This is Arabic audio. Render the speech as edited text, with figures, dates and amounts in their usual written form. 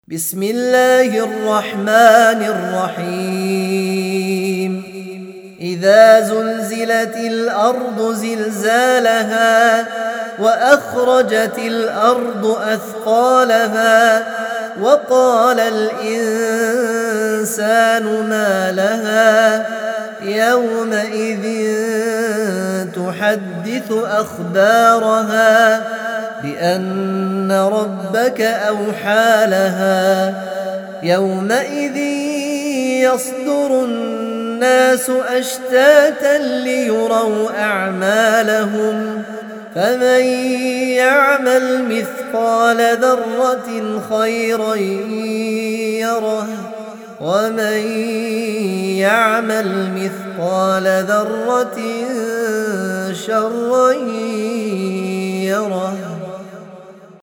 بسم الله الرحمن الرحيم إذا زلزلت الأرض زلزالها وأخرجت الأرض أثقالها وقال الإنسان ما لها يومئذ تحدث أخبارها بأن ربك أوحى لها يومئذ يصدر الناس أشتاتا ليروا أعمالهم فمن يعمل مثقال ذرة خيرا يره ومن يعمل مثقال ذرة شرا يره.